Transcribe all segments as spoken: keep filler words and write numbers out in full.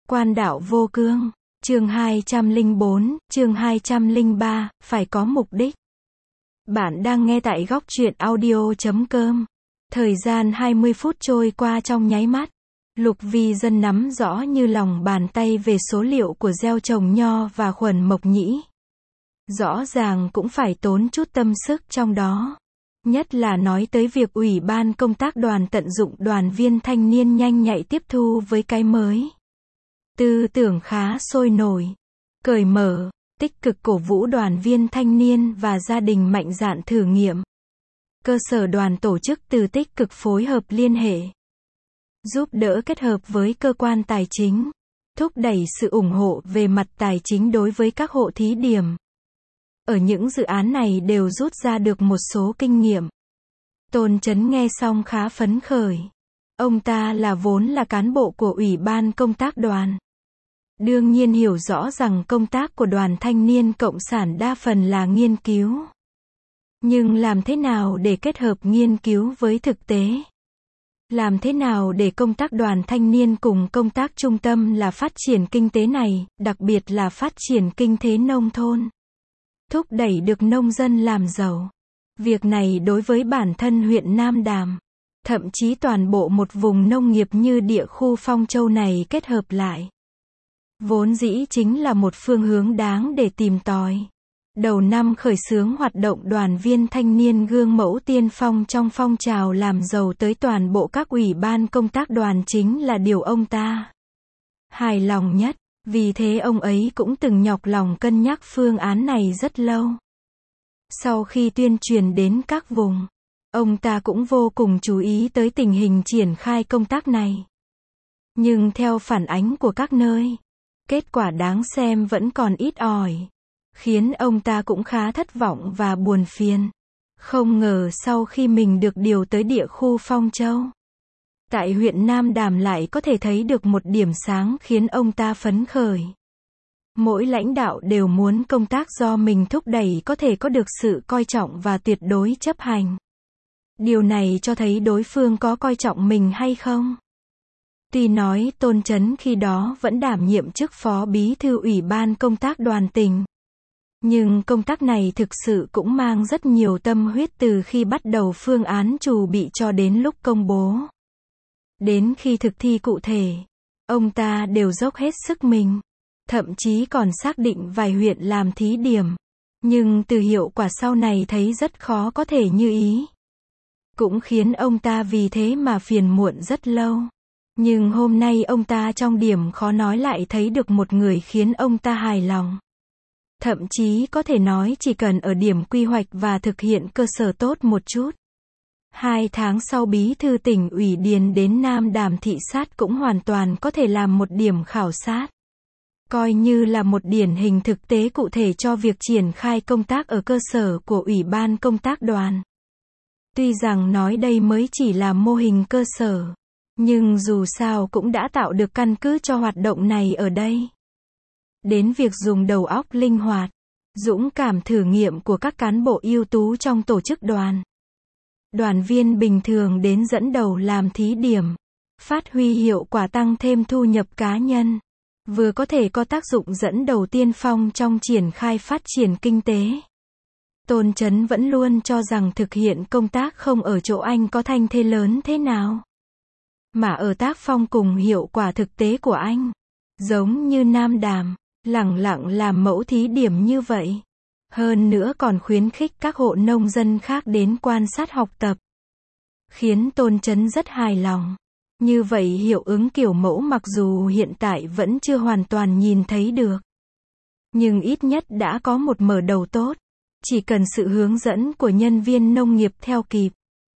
Quan đạo vô cương, chương hai trăm lẻ bốn, chương hai trăm lẻ ba, phải có mục đích. Bạn đang nghe tại góc truyện audio chấm com. Thời gian hai mươi phút trôi qua trong nháy mắt. Lục Vi Dân nắm rõ như lòng bàn tay về số liệu của gieo trồng nho và khuẩn mộc nhĩ. Rõ ràng cũng phải tốn chút tâm sức trong đó. Nhất là nói tới việc Ủy ban công tác đoàn tận dụng đoàn viên thanh niên nhanh nhạy tiếp thu với cái mới. Tư tưởng khá sôi nổi, cởi mở, tích cực cổ vũ đoàn viên thanh niên và gia đình mạnh dạn thử nghiệm. Cơ sở đoàn tổ chức từ tích cực phối hợp liên hệ, giúp đỡ kết hợp với cơ quan tài chính, thúc đẩy sự ủng hộ về mặt tài chính đối với các hộ thí điểm. Ở những dự án này đều rút ra được một số kinh nghiệm. Tôn Chấn nghe xong khá phấn khởi. Ông ta là vốn là cán bộ của Ủy ban công tác đoàn. Đương nhiên hiểu rõ rằng công tác của đoàn thanh niên cộng sản đa phần là nghiên cứu. Nhưng làm thế nào để kết hợp nghiên cứu với thực tế? Làm thế nào để công tác đoàn thanh niên cùng công tác trung tâm là phát triển kinh tế này, đặc biệt là phát triển kinh tế nông thôn, thúc đẩy được nông dân làm giàu? Việc này đối với bản thân huyện Nam Đàm, thậm chí toàn bộ một vùng nông nghiệp như địa khu Phong Châu này kết hợp lại, vốn dĩ chính là một phương hướng đáng để tìm tòi. Đầu năm khởi xướng hoạt động đoàn viên thanh niên gương mẫu tiên phong trong phong trào làm giàu tới toàn bộ các ủy ban công tác đoàn chính là điều ông ta hài lòng nhất. Vì thế ông ấy cũng từng nhọc lòng cân nhắc phương án này rất lâu. Sau khi tuyên truyền đến các vùng, ông ta cũng vô cùng chú ý tới tình hình triển khai công tác này. Nhưng theo phản ánh của các nơi, kết quả đáng xem vẫn còn ít ỏi, khiến ông ta cũng khá thất vọng và buồn phiền. Không ngờ sau khi mình được điều tới địa khu Phong Châu, tại huyện Nam Đàm lại có thể thấy được một điểm sáng khiến ông ta phấn khởi. Mỗi lãnh đạo đều muốn công tác do mình thúc đẩy có thể có được sự coi trọng và tuyệt đối chấp hành. Điều này cho thấy đối phương có coi trọng mình hay không. Tuy nói Tôn Chấn khi đó vẫn đảm nhiệm chức phó bí thư Ủy ban công tác đoàn tỉnh, nhưng công tác này thực sự cũng mang rất nhiều tâm huyết từ khi bắt đầu phương án chuẩn bị cho đến lúc công bố. Đến khi thực thi cụ thể, ông ta đều dốc hết sức mình, thậm chí còn xác định vài huyện làm thí điểm. Nhưng từ hiệu quả sau này thấy rất khó có thể như ý. Cũng khiến ông ta vì thế mà phiền muộn rất lâu. Nhưng hôm nay ông ta trong điểm khó nói lại thấy được một người khiến ông ta hài lòng. Thậm chí có thể nói chỉ cần ở điểm quy hoạch và thực hiện cơ sở tốt một chút. Hai tháng sau bí thư tỉnh ủy Điền đến Nam Đàm thị sát cũng hoàn toàn có thể làm một điểm khảo sát. Coi như là một điển hình thực tế cụ thể cho việc triển khai công tác ở cơ sở của Ủy ban công tác đoàn. Tuy rằng nói đây mới chỉ là mô hình cơ sở, nhưng dù sao cũng đã tạo được căn cứ cho hoạt động này ở đây. Đến việc dùng đầu óc linh hoạt, dũng cảm thử nghiệm của các cán bộ ưu tú trong tổ chức đoàn. Đoàn viên bình thường đến dẫn đầu làm thí điểm, phát huy hiệu quả tăng thêm thu nhập cá nhân, vừa có thể có tác dụng dẫn đầu tiên phong trong triển khai phát triển kinh tế. Tôn Chấn vẫn luôn cho rằng thực hiện công tác không ở chỗ anh có thanh thế lớn thế nào, mà ở tác phong cùng hiệu quả thực tế của anh. Giống như Nam Đàm, lẳng lặng làm mẫu thí điểm như vậy. Hơn nữa còn khuyến khích các hộ nông dân khác đến quan sát học tập. Khiến Tôn Chấn rất hài lòng. Như vậy hiệu ứng kiểu mẫu mặc dù hiện tại vẫn chưa hoàn toàn nhìn thấy được, nhưng ít nhất đã có một mở đầu tốt. Chỉ cần sự hướng dẫn của nhân viên nông nghiệp theo kịp,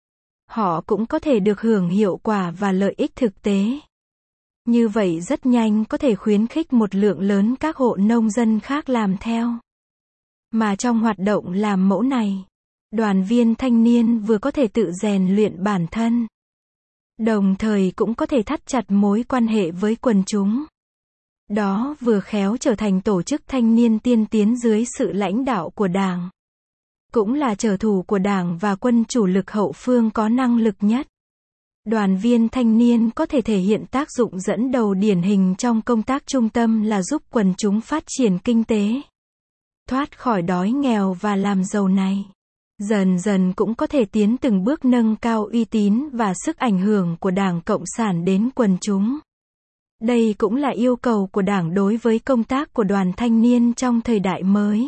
họ cũng có thể được hưởng hiệu quả và lợi ích thực tế. Như vậy rất nhanh có thể khuyến khích một lượng lớn các hộ nông dân khác làm theo. Mà trong hoạt động làm mẫu này, đoàn viên thanh niên vừa có thể tự rèn luyện bản thân, đồng thời cũng có thể thắt chặt mối quan hệ với quần chúng. Đó vừa khéo trở thành tổ chức thanh niên tiên tiến dưới sự lãnh đạo của Đảng. Cũng là trở thủ của Đảng và quân chủ lực hậu phương có năng lực nhất. Đoàn viên thanh niên có thể thể hiện tác dụng dẫn đầu điển hình trong công tác trung tâm là giúp quần chúng phát triển kinh tế, thoát khỏi đói nghèo và làm giàu này. Dần dần cũng có thể tiến từng bước nâng cao uy tín và sức ảnh hưởng của Đảng Cộng sản đến quần chúng. Đây cũng là yêu cầu của Đảng đối với công tác của đoàn thanh niên trong thời đại mới.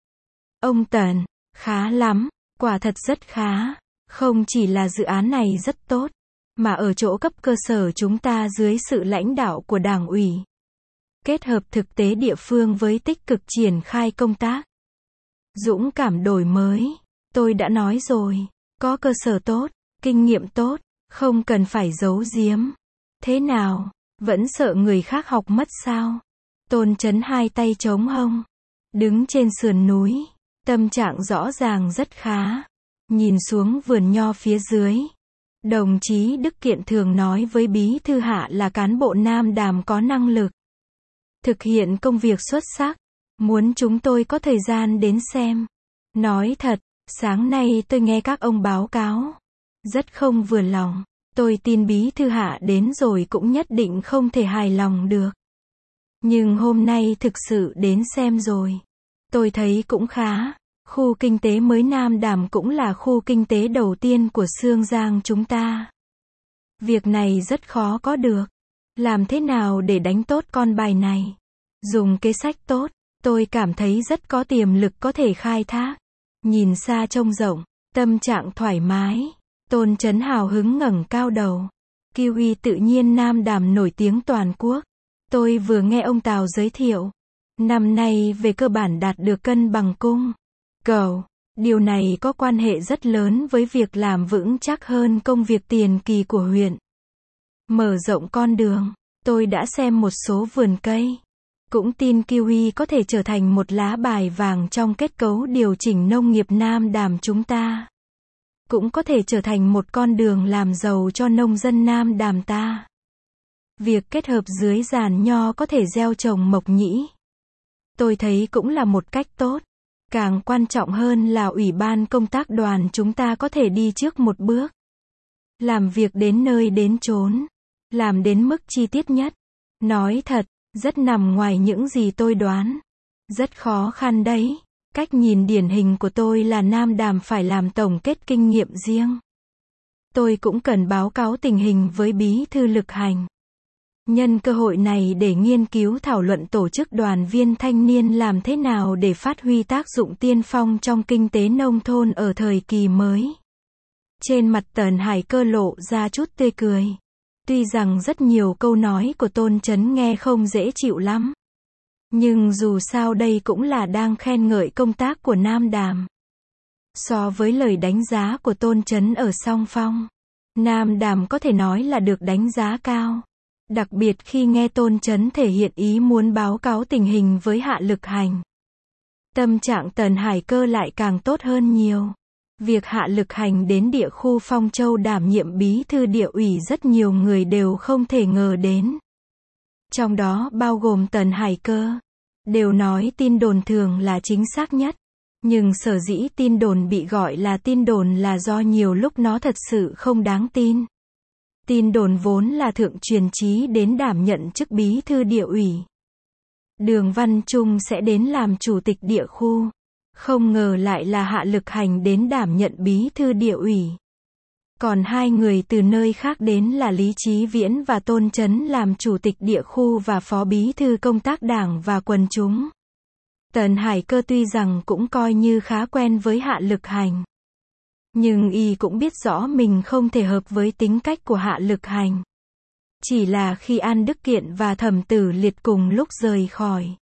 Ông Tần, khá lắm, quả thật rất khá. Không chỉ là dự án này rất tốt, mà ở chỗ cấp cơ sở chúng ta dưới sự lãnh đạo của Đảng ủy, kết hợp thực tế địa phương với tích cực triển khai công tác, dũng cảm đổi mới. Tôi đã nói rồi, có cơ sở tốt, kinh nghiệm tốt, không cần phải giấu giếm. Thế nào, vẫn sợ người khác học mất sao? Tôn Chấn hai tay chống hông, đứng trên sườn núi, tâm trạng rõ ràng rất khá. Nhìn xuống vườn nho phía dưới, đồng chí Đức Kiện thường nói với Bí thư Hạ là cán bộ Nam Đàm có năng lực, thực hiện công việc xuất sắc, muốn chúng tôi có thời gian đến xem. Nói thật, sáng nay tôi nghe các ông báo cáo, rất không vừa lòng. Tôi tin Bí thư Hạ đến rồi cũng nhất định không thể hài lòng được. Nhưng hôm nay thực sự đến xem rồi, tôi thấy cũng khá. Khu kinh tế mới Nam Đàm cũng là khu kinh tế đầu tiên của Xương Giang chúng ta. Việc này rất khó có được. Làm thế nào để đánh tốt con bài này? Dùng kế sách tốt, tôi cảm thấy rất có tiềm lực có thể khai thác. Nhìn xa trông rộng, tâm trạng thoải mái. Tôn Chấn hào hứng ngẩng cao đầu. Kiwi tự nhiên Nam Đàm nổi tiếng toàn quốc. Tôi vừa nghe ông Tào giới thiệu, năm nay về cơ bản đạt được cân bằng cung cầu. Điều này có quan hệ rất lớn với việc làm vững chắc hơn công việc tiền kỳ của huyện. Mở rộng con đường, tôi đã xem một số vườn cây. Cũng tin kiwi có thể trở thành một lá bài vàng trong kết cấu điều chỉnh nông nghiệp Nam Đàm chúng ta. Cũng có thể trở thành một con đường làm giàu cho nông dân Nam Đàm ta. Việc kết hợp dưới giàn nho có thể gieo trồng mộc nhĩ, tôi thấy cũng là một cách tốt. Càng quan trọng hơn là ủy ban công tác đoàn chúng ta có thể đi trước một bước. Làm việc đến nơi đến chốn. Làm đến mức chi tiết nhất. Nói thật, rất nằm ngoài những gì tôi đoán. Rất khó khăn đấy. Cách nhìn điển hình của tôi là Nam Đàm phải làm tổng kết kinh nghiệm riêng. Tôi cũng cần báo cáo tình hình với Bí thư Lực Hành. Nhân cơ hội này để nghiên cứu thảo luận tổ chức đoàn viên thanh niên làm thế nào để phát huy tác dụng tiên phong trong kinh tế nông thôn ở thời kỳ mới. Trên mặt Tần Hải Cơ lộ ra chút tươi cười. Tuy rằng rất nhiều câu nói của Tôn Chấn nghe không dễ chịu lắm. Nhưng dù sao đây cũng là đang khen ngợi công tác của Nam Đàm. So với lời đánh giá của Tôn Chấn ở Song Phong, Nam Đàm có thể nói là được đánh giá cao. Đặc biệt khi nghe Tôn Chấn thể hiện ý muốn báo cáo tình hình với Hạ Lực Hành. Tâm trạng Tần Hải Cơ lại càng tốt hơn nhiều. Việc Hạ Lực Hành đến địa khu Phong Châu đảm nhiệm bí thư địa ủy rất nhiều người đều không thể ngờ đến. Trong đó bao gồm Tần Hải Cơ. Đều nói tin đồn thường là chính xác nhất. Nhưng sở dĩ tin đồn bị gọi là tin đồn là do nhiều lúc nó thật sự không đáng tin. Tin đồn vốn là thượng truyền chí đến đảm nhận chức bí thư địa ủy. Đường Văn Trung sẽ đến làm chủ tịch địa khu. Không ngờ lại là Hạ Lực Hành đến đảm nhận bí thư địa ủy. Còn hai người từ nơi khác đến là Lý Chí Viễn và Tôn Chấn làm chủ tịch địa khu và phó bí thư công tác đảng và quần chúng. Tần Hải Cơ tuy rằng cũng coi như khá quen với Hạ Lực Hành. Nhưng y cũng biết rõ mình không thể hợp với tính cách của Hạ Lực Hành. Chỉ là khi An Đức Kiện và Thẩm Tử Liệt cùng lúc rời khỏi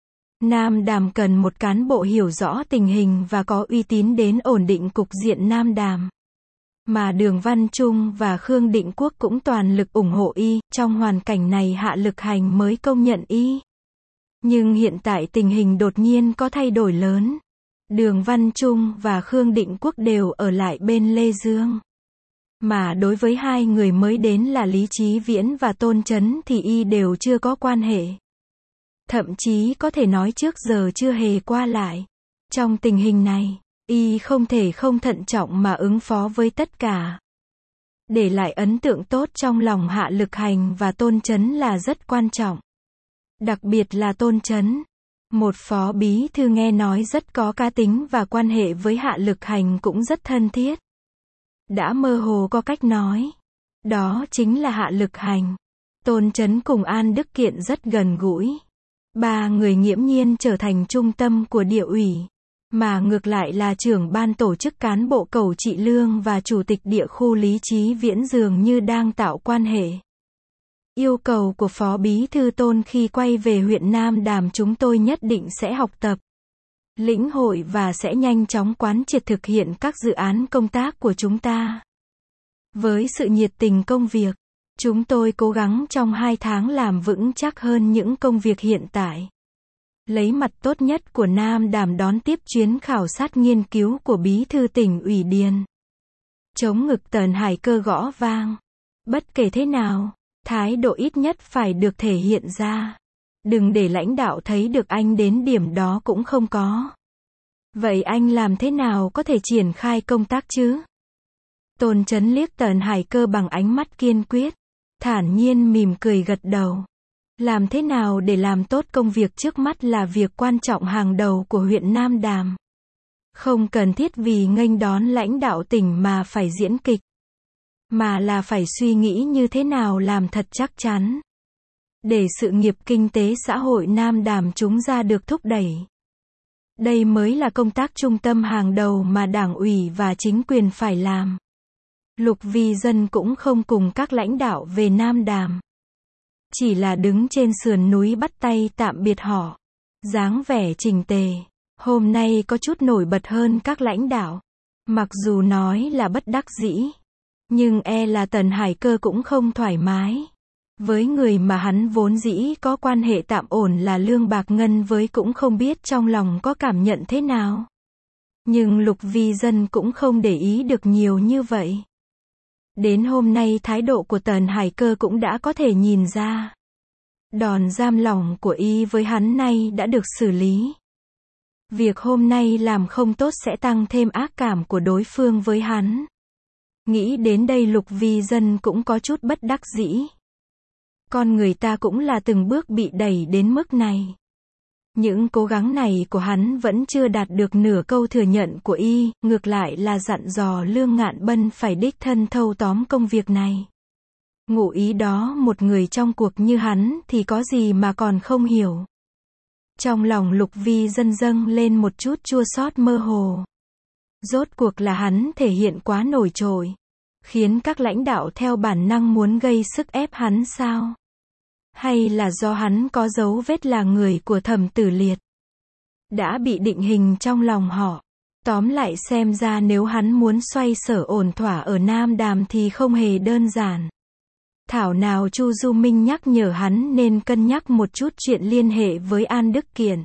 Nam Đàm cần một cán bộ hiểu rõ tình hình và có uy tín đến ổn định cục diện Nam Đàm. Mà Đường Văn Trung và Khương Định Quốc cũng toàn lực ủng hộ y, trong hoàn cảnh này Hạ Lực Hành mới công nhận y. Nhưng hiện tại tình hình đột nhiên có thay đổi lớn. Đường Văn Trung và Khương Định Quốc đều ở lại bên Lê Dương. Mà đối với hai người mới đến là Lý Chí Viễn và Tôn Chấn thì y đều chưa có quan hệ. Thậm chí có thể nói trước giờ chưa hề qua lại. Trong tình hình này, y không thể không thận trọng mà ứng phó với tất cả. Để lại ấn tượng tốt trong lòng Hạ Lực Hành và Tôn Chấn là rất quan trọng. Đặc biệt là Tôn Chấn. Một phó bí thư nghe nói rất có cá tính và quan hệ với Hạ Lực Hành cũng rất thân thiết. Đã mơ hồ có cách nói. Đó chính là Hạ Lực Hành. Tôn Chấn cùng An Đức Kiện rất gần gũi. Ba người nghiễm nhiên trở thành trung tâm của địa ủy. Mà ngược lại là trưởng ban tổ chức cán bộ Cẩu Trị Lương và chủ tịch địa khu Lý Chí Viễn dường như đang tạo quan hệ. Yêu cầu của Phó Bí Thư Tôn khi quay về huyện Nam Đàm chúng tôi nhất định sẽ học tập, lĩnh hội và sẽ nhanh chóng quán triệt thực hiện các dự án công tác của chúng ta. Với sự nhiệt tình công việc, chúng tôi cố gắng trong hai tháng làm vững chắc hơn những công việc hiện tại. Lấy mặt tốt nhất của Nam Đàm đón tiếp chuyến khảo sát nghiên cứu của Bí Thư Tỉnh ủy Điền. Chống ngực Tần Hải Cơ gõ vang. Bất kể thế nào, thái độ ít nhất phải được thể hiện ra. Đừng để lãnh đạo thấy được anh đến điểm đó cũng không có. Vậy anh làm thế nào có thể triển khai công tác chứ? Tôn Chấn liếc Tần Hải Cơ bằng ánh mắt kiên quyết, thản nhiên mỉm cười gật đầu. Làm thế nào để làm tốt công việc trước mắt là việc quan trọng hàng đầu của huyện Nam Đàm. Không cần thiết vì nghênh đón lãnh đạo tỉnh mà phải diễn kịch. Mà là phải suy nghĩ như thế nào làm thật chắc chắn. Để sự nghiệp kinh tế xã hội Nam Đàm chúng ra được thúc đẩy. Đây mới là công tác trung tâm hàng đầu mà đảng ủy và chính quyền phải làm. Lục Vi Dân cũng không cùng các lãnh đạo về Nam Đàm. Chỉ là đứng trên sườn núi bắt tay tạm biệt họ. Dáng vẻ chỉnh tề. Hôm nay có chút nổi bật hơn các lãnh đạo. Mặc dù nói là bất đắc dĩ. Nhưng e là Tần Hải Cơ cũng không thoải mái. Với người mà hắn vốn dĩ có quan hệ tạm ổn là Lương Bạc Ngân với cũng không biết trong lòng có cảm nhận thế nào. Nhưng Lục Vi Dân cũng không để ý được nhiều như vậy. Đến hôm nay thái độ của Tần Hải Cơ cũng đã có thể nhìn ra. Đòn giam lỏng của y với hắn nay đã được xử lý. Việc hôm nay làm không tốt sẽ tăng thêm ác cảm của đối phương với hắn. Nghĩ đến đây Lục Vi Dân cũng có chút bất đắc dĩ. Con người ta cũng là từng bước bị đẩy đến mức này. Những cố gắng này của hắn vẫn chưa đạt được nửa câu thừa nhận của y, ngược lại là dặn dò Lương Ngạn Bân phải đích thân thâu tóm công việc này. Ngụ ý đó một người trong cuộc như hắn thì có gì mà còn không hiểu. Trong lòng Lục Vi Dân dâng lên một chút chua xót mơ hồ. Rốt cuộc là hắn thể hiện quá nổi trội, khiến các lãnh đạo theo bản năng muốn gây sức ép hắn sao? Hay là do hắn có dấu vết là người của Thẩm Tử Liệt? Đã bị định hình trong lòng họ. Tóm lại xem ra nếu hắn muốn xoay sở ổn thỏa ở Nam Đàm thì không hề đơn giản. Thảo nào Chu Du Minh nhắc nhở hắn nên cân nhắc một chút chuyện liên hệ với An Đức Kiện.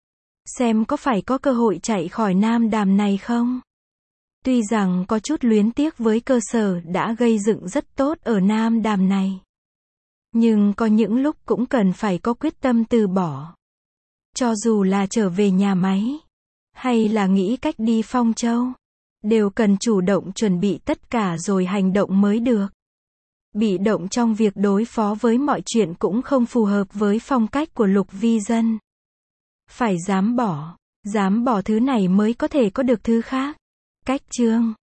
Xem có phải có cơ hội chạy khỏi Nam Đàm này không? Tuy rằng có chút luyến tiếc với cơ sở đã gây dựng rất tốt ở Nam Đàm này. Nhưng có những lúc cũng cần phải có quyết tâm từ bỏ. Cho dù là trở về nhà máy, hay là nghĩ cách đi Phong Châu, đều cần chủ động chuẩn bị tất cả rồi hành động mới được. Bị động trong việc đối phó với mọi chuyện cũng không phù hợp với phong cách của Lục Vi Dân. Phải dám bỏ, dám bỏ thứ này mới có thể có được thứ khác. Cách chương